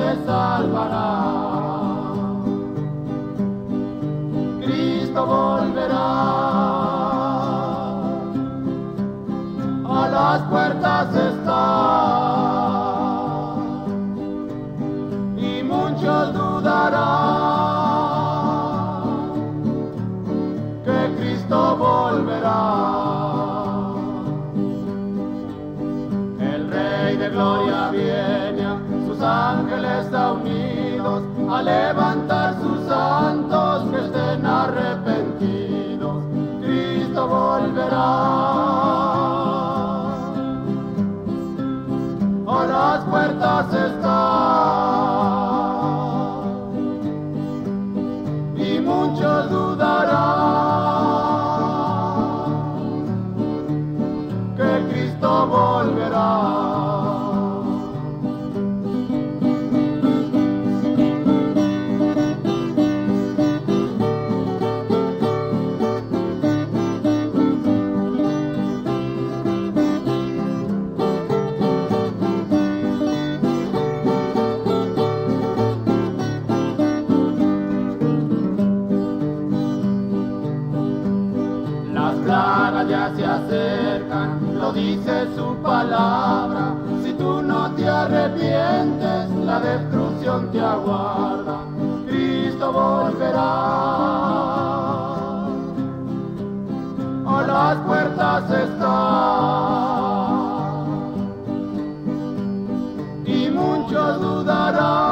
te salvará. Cristo volverá, a las puertas está, y muchos dudarán que Cristo volverá. El Rey de Gloria viene, sus ángeles está unidos a levantar sus santos que estén arrepentidos. Cristo volverá, a las puertas está, y muchos dudarán que Cristo volverá. Ya se acercan, lo dice su palabra. Si tú no te arrepientes, la destrucción te aguarda. Cristo volverá, a las puertas está, y muchos dudarán